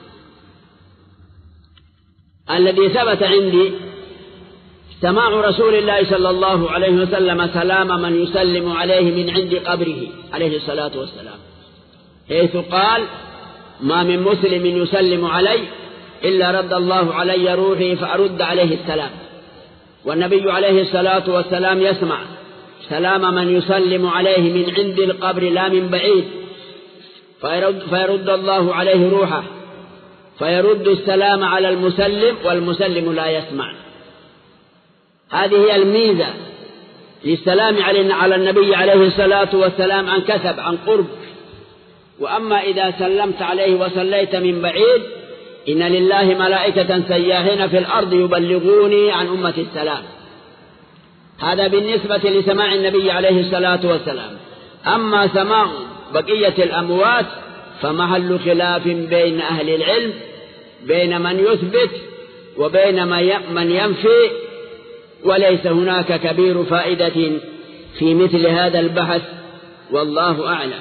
الذي ثبت عندي سماع رسول الله صلى الله عليه وسلم سلام من يسلم عليه من عند قبره عليه الصلاة والسلام، حيث قال: ما من مسلم يسلم علي إلا رد الله علي روحي فأرد عليه السلام. والنبي عليه الصلاة والسلام يسمع سلام من يسلم عليه من عند القبر لا من بعيد، فيرد الله عليه روحه، فيرد السلام على المسلم والمسلم لا يسمع. هذه هي الميزة للسلام على النبي عليه الصلاة والسلام عن كثب، عن قرب. وأما إذا سلمت عليه وصليت من بعيد، إن لله ملائكة سياحين في الأرض يبلغوني عن أمة السلام. هذا بالنسبة لسماع النبي عليه الصلاة والسلام. أما سماع بقية الأموات فمحل خلاف بين أهل العلم، بين من يثبت وبين من ينفي، وليس هناك كبير فائدة في مثل هذا البحث، والله أعلم.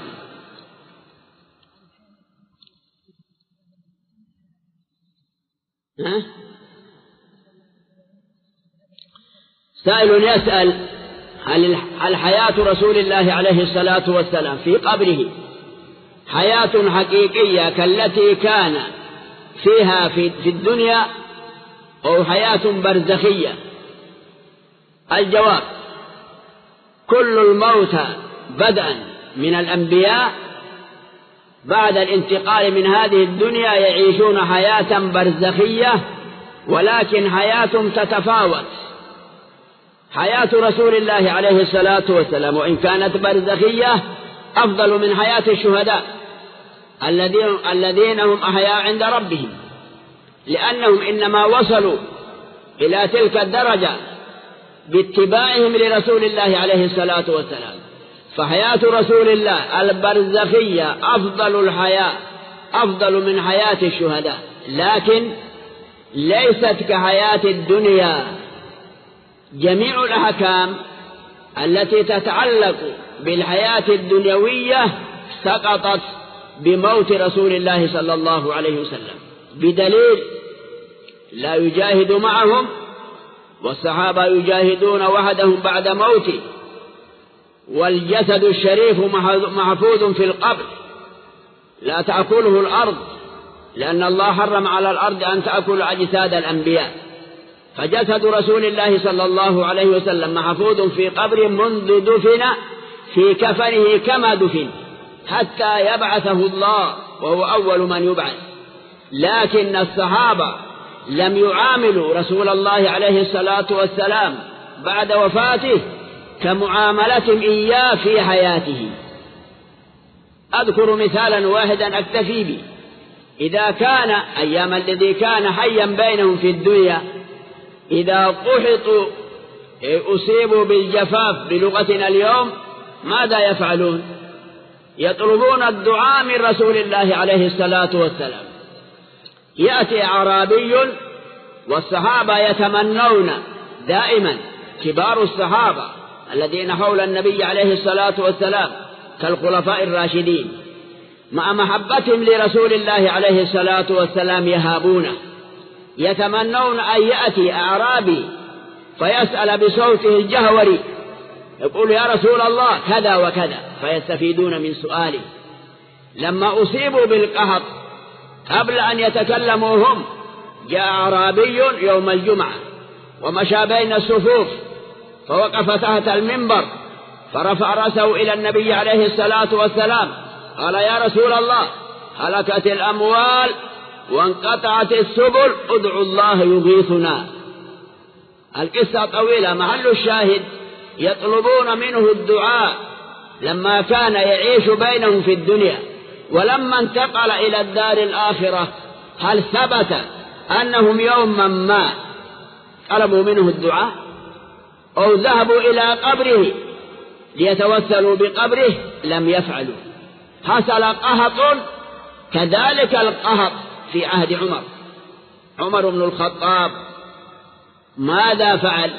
سائل يسأل: هل حياة رسول الله عليه الصلاة والسلام في قبره حياة حقيقية كالتي كان فيها في الدنيا، أو حياة برزخية؟ الجواب: كل الموتى بدءا من الأنبياء بعد الانتقال من هذه الدنيا يعيشون حياة برزخية، ولكن حياة تتفاوت. حياة رسول الله عليه الصلاة والسلام وإن كانت برزخية أفضل من حياة الشهداء الذين هم أحياء عند ربهم، لأنهم إنما وصلوا إلى تلك الدرجة باتباعهم لرسول الله عليه الصلاة والسلام. فحياة رسول الله البرزخية أفضل من حياة الشهداء، لكن ليست كحياة الدنيا. جميع الأحكام التي تتعلق بالحياة الدنيوية سقطت بموت رسول الله صلى الله عليه وسلم، بدليل لا يجاهد معهم، والصحابة يجاهدون وحدهم بعد موته، والجسد الشريف محفوظ في القبر لا تأكله الأرض، لأن الله حرم على الأرض أن تأكل أجساد الأنبياء. فجسد رسول الله صلى الله عليه وسلم محفوظ في قبر منذ دفن في كفنه كما دفن حتى يبعثه الله، وهو أول من يبعث. لكن الصحابة لم يعاملوا رسول الله عليه الصلاة والسلام بعد وفاته كمعاملتهم إياه في حياته. أذكر مثالا واحدا أكتفي به. إذا كان أيام الذي كان حيا بينهم في الدنيا إذا قحطوا أصيبوا بالجفاف بلغتنا اليوم ماذا يفعلون؟ يطلبون الدعاء من رسول الله عليه الصلاة والسلام. يأتي أعرابي والصحابة يتمنون دائما، كبار الصحابة الذين حول النبي عليه الصلاة والسلام كالخلفاء الراشدين مع محبتهم لرسول الله عليه الصلاة والسلام يهابونه، يتمنون أن يأتي أعرابي فيسأل بصوته الجهوري يقول يا رسول الله كذا وكذا، فيستفيدون من سؤاله. لما أصيبوا بالقحط قبل أن يتكلموا هم جاء أعرابي يوم الجمعة ومشى بين الصفوف فوقف تحت المنبر فرفع رأسه إلى النبي عليه الصلاة والسلام قال يا رسول الله هلكت الأموال وانقطعت السبل ادعوا الله يغيثنا. القصة طويلة، محل الشاهد يطلبون منه الدعاء لما كان يعيش بينهم في الدنيا، ولما انتقل إلى الدار الآخرة هل ثبت أنهم يوما ما طلبوا منه الدعاء أو ذهبوا إلى قبره ليتوسلوا بقبره؟ لم يفعلوا. حصل قحط كذلك القحط في عهد عمر بن الخطاب ماذا فعل؟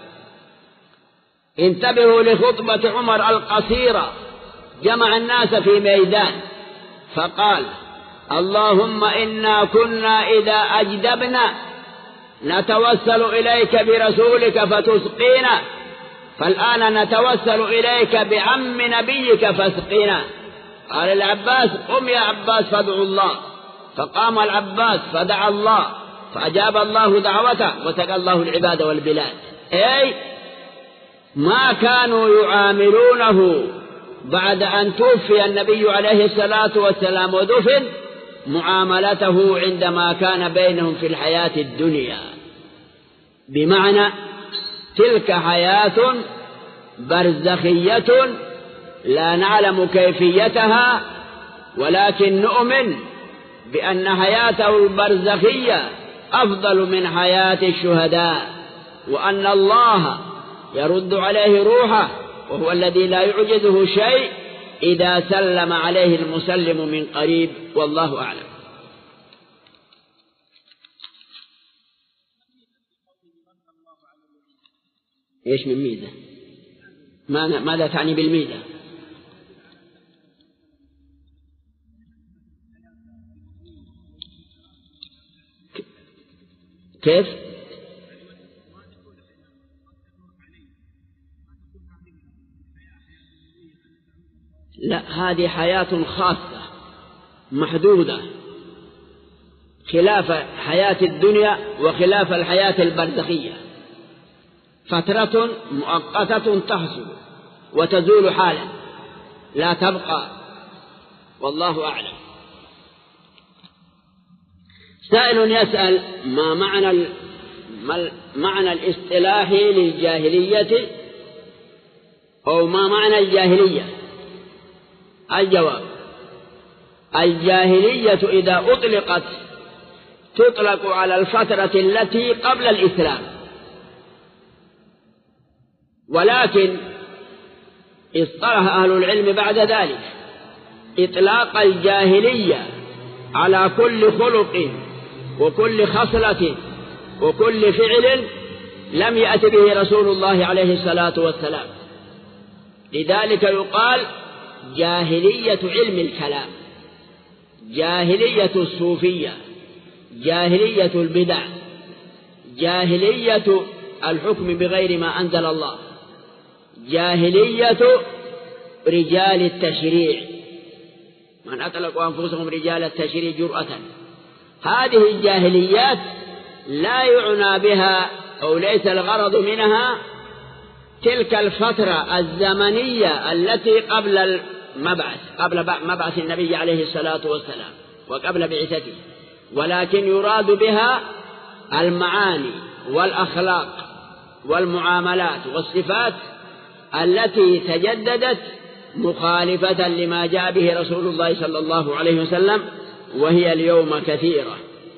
انتبهوا لخطبة عمر القصيرة، جمع الناس في ميدان فقال اللهم إنا كنا إذا أجدبنا نتوسل إليك برسولك فتسقينا، فالآن نتوسل إليك بعم نبيك فاسقينا. قال العباس قم يا عباس فادعوا الله، فقام العباس فدعا الله فأجاب الله دعوته وسقى الله العباد والبلاد. أي ما كانوا يعاملونه بعد أن توفي النبي عليه الصلاة والسلام ودفن معاملته عندما كان بينهم في الحياة الدنيا، بمعنى تلك حياة برزخية لا نعلم كيفيتها، ولكن نؤمن بأن حياته البرزخية أفضل من حياة الشهداء، وأن الله يرد عليه روحه وهو الذي لا يعجزه شيء إذا سلم عليه المسلم من قريب، والله أعلم. إيش من ميزة؟ ماذا تعني بالميزة؟ كيف؟ لا، هذه حياة خاصة محدودة خلاف حياة الدنيا وخلاف الحياة البرزخية، فترة مؤقتة تحصل وتزول حالا لا تبقى، والله أعلم. سائل يسأل ما معنى الاصطلاحي للجاهلية أو ما معنى الجاهلية؟ الجواب: الجاهلية إذا أطلقت تطلق على الفترة التي قبل الإسلام، ولكن اصطلح أهل العلم بعد ذلك إطلاق الجاهلية على كل خلق وكل خصلة وكل فعل لم يأت به رسول الله عليه الصلاة والسلام. لذلك يقال جاهلية علم الكلام، جاهلية الصوفية، جاهلية البدع، جاهلية الحكم بغير ما أنزل الله، جاهلية رجال التشريع، من أطلقوا أنفسهم رجال التشريع جرأة. هذه الجاهليات لا يعنى بها أو ليس الغرض منها تلك الفترة الزمنية التي قبل المبعث، قبل مبعث النبي عليه الصلاة والسلام وقبل بعثته، ولكن يراد بها المعاني والأخلاق والمعاملات والصفات التي تجددت مخالفة لما جاء به رسول الله صلى الله عليه وسلم، وهي اليوم كثيرة.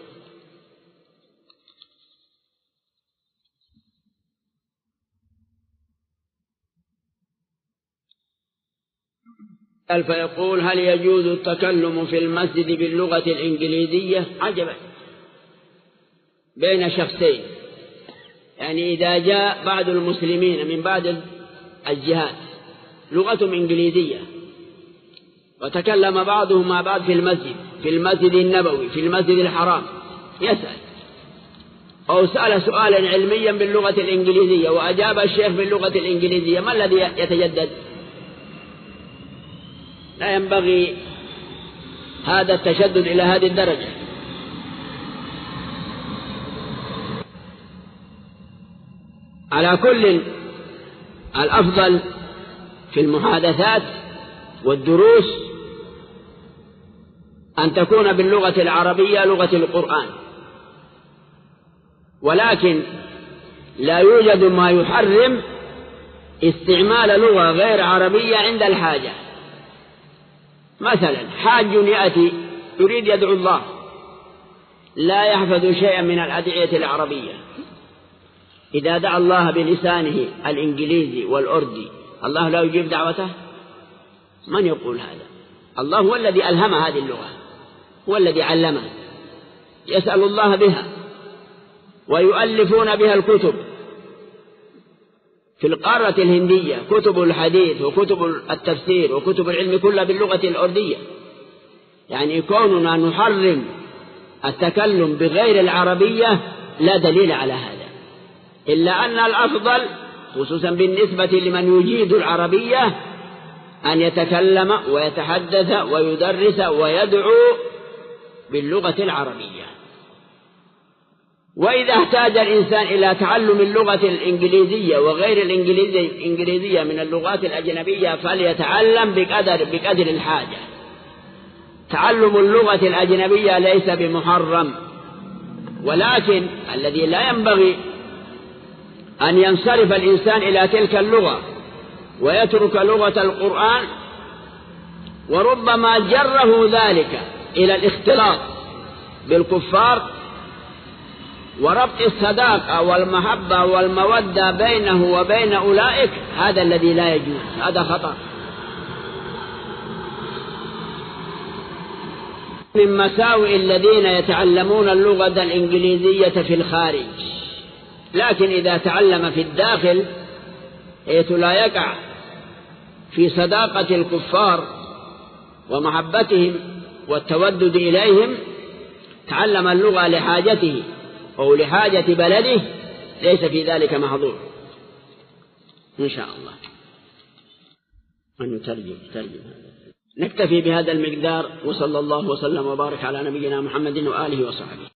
فيقول: هل يجوز التكلم في المسجد باللغة الإنجليزية؟ عجبا، بين شخصين، يعني إذا جاء بعض المسلمين من بعض الجهات لغتهم إنجليزية وتكلم بعضهم مع بعض في المسجد النبوي، في المسجد الحرام، يسأل أو سأل سؤالا علميا باللغة الإنجليزية وأجاب الشيخ باللغة الإنجليزية، ما الذي يتجدد؟ لا ينبغي هذا التشدد إلى هذه الدرجة. على كل، الأفضل في المحادثات والدروس أن تكون باللغة العربية، لغة القرآن، ولكن لا يوجد ما يحرم استعمال لغة غير عربية عند الحاجة. مثلا حاج يأتي يريد يدعو الله، لا يحفظ شيئا من الأدعية العربية، إذا دعا الله بلسانه الإنجليزي والأردي الله لا يجيب دعوته؟ من يقول هذا؟ الله هو الذي ألهم هذه اللغة، هو الذي علمه، يسأل الله بها، ويؤلفون بها الكتب في القارة الهندية، كتب الحديث وكتب التفسير وكتب العلم كلها باللغة الأردية. يعني كوننا نحرم التكلم بغير العربية لا دليل على هذا، إلا أن الأفضل خصوصا بالنسبة لمن يجيد العربية أن يتكلم ويتحدث ويدرس ويدعو باللغة العربية. وإذا احتاج الإنسان إلى تعلم اللغة الإنجليزية وغير الإنجليزية من اللغات الأجنبية فليتعلم بقدر الحاجة. تعلم اللغة الأجنبية ليس بمحرم، ولكن الذي لا ينبغي أن ينصرف الإنسان إلى تلك اللغة ويترك لغة القرآن، وربما جره ذلك إلى الاختلاط بالكفار وربط الصداقة والمحبة والمودة بينه وبين أولئك، هذا الذي لا يجوز، هذا خطأ. من مساوئ الذين يتعلمون اللغة الإنجليزية في الخارج، لكن إذا تعلم في الداخل حيث لا يقع في صداقة الكفار ومحبتهم والتودد إليهم، تعلم اللغة لحاجته أو لحاجة بلده، ليس في ذلك محظور إن شاء الله. أن نترجم هذا. نكتفي بهذا المقدار، وصلى الله وسلم وبارك على نبينا محمد وآله وصحبه.